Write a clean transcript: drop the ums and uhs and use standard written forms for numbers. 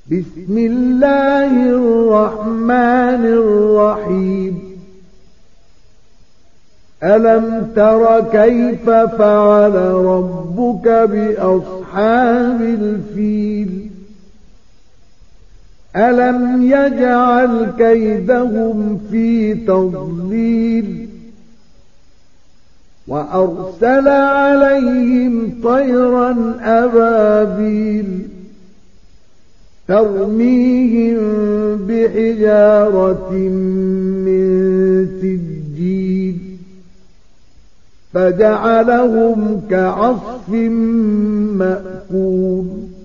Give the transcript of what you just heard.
بسم الله الرحمن الرحيم ألم تر كيف فعل ربك بأصحاب الفيل ألم يجعل كيدهم في تضليل وأرسل عليهم طيرا أبابيل ترميهم بحجارة من سجيل فجعلهم كعصف مأكول